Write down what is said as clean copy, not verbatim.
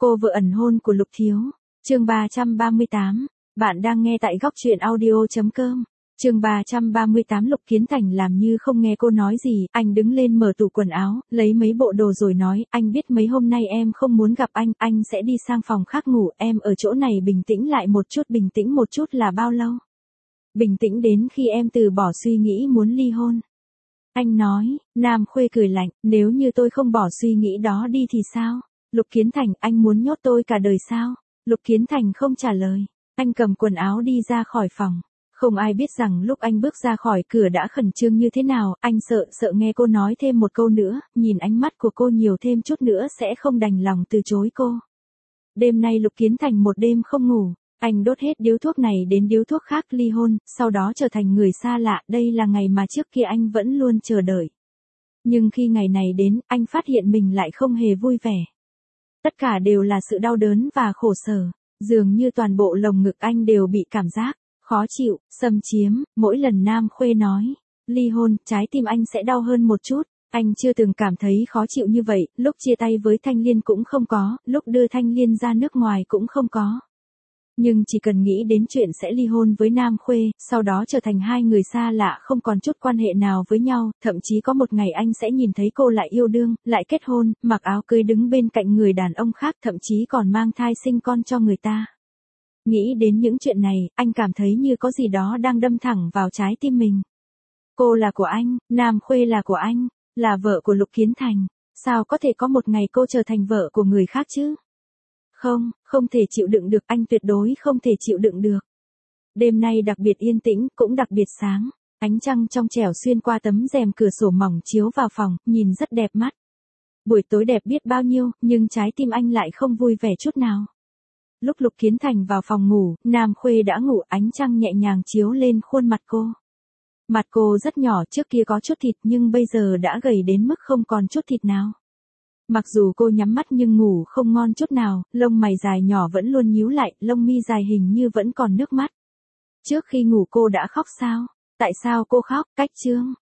Cô vợ ẩn hôn của Lục Thiếu. Chương 338. Bạn đang nghe tại góc truyện audio.com. Chương 338. Lục Kiến Thành làm như không nghe cô nói gì, anh đứng lên mở tủ quần áo, lấy mấy bộ đồ rồi nói, anh biết mấy hôm nay em không muốn gặp anh sẽ đi sang phòng khác ngủ, em ở chỗ này bình tĩnh lại một chút, bình tĩnh một chút là bao lâu? Bình tĩnh đến khi em từ bỏ suy nghĩ muốn ly hôn. Anh nói. Nam Khuê cười lạnh, nếu như tôi không bỏ suy nghĩ đó đi thì sao? Lục Kiến Thành, anh muốn nhốt tôi cả đời sao? Lục Kiến Thành không trả lời. Anh cầm quần áo đi ra khỏi phòng. Không ai biết rằng lúc anh bước ra khỏi cửa đã khẩn trương như thế nào, anh sợ nghe cô nói thêm một câu nữa, nhìn ánh mắt của cô nhiều thêm chút nữa sẽ không đành lòng từ chối cô. Đêm nay Lục Kiến Thành một đêm không ngủ, anh đốt hết điếu thuốc này đến điếu thuốc khác, ly hôn, sau đó trở thành người xa lạ, đây là ngày mà trước kia anh vẫn luôn chờ đợi. Nhưng khi ngày này đến, anh phát hiện mình lại không hề vui vẻ. Tất cả đều là sự đau đớn và khổ sở, dường như toàn bộ lồng ngực anh đều bị cảm giác khó chịu, xâm chiếm, mỗi lần Nam Khuê nói ly hôn, trái tim anh sẽ đau hơn một chút. Anh chưa từng cảm thấy khó chịu như vậy, lúc chia tay với Thanh Liên cũng không có, lúc đưa Thanh Liên ra nước ngoài cũng không có. Nhưng chỉ cần nghĩ đến chuyện sẽ ly hôn với Nam Khuê, sau đó trở thành hai người xa lạ không còn chút quan hệ nào với nhau, thậm chí có một ngày anh sẽ nhìn thấy cô lại yêu đương, lại kết hôn, mặc áo cưới đứng bên cạnh người đàn ông khác, thậm chí còn mang thai sinh con cho người ta. Nghĩ đến những chuyện này, anh cảm thấy như có gì đó đang đâm thẳng vào trái tim mình. Cô là của anh, Nam Khuê là của anh, là vợ của Lục Kiến Thành, sao có thể có một ngày cô trở thành vợ của người khác chứ? Không thể chịu đựng được, anh tuyệt đối không thể chịu đựng được. Đêm nay đặc biệt yên tĩnh, cũng đặc biệt sáng, ánh trăng trong trẻo xuyên qua tấm rèm cửa sổ mỏng chiếu vào phòng, nhìn rất đẹp mắt. Buổi tối đẹp biết bao nhiêu, nhưng trái tim anh lại không vui vẻ chút nào. Lúc Lục Kiến Thành vào phòng ngủ, Nam Khuê đã ngủ, ánh trăng nhẹ nhàng chiếu lên khuôn mặt cô. Mặt cô rất nhỏ, trước kia có chút thịt nhưng bây giờ đã gầy đến mức không còn chút thịt nào. Mặc dù cô nhắm mắt nhưng ngủ không ngon chút nào, lông mày dài nhỏ vẫn luôn nhíu lại, lông mi dài hình như vẫn còn nước mắt. Trước khi ngủ cô đã khóc sao? Tại sao cô khóc? Cách chương.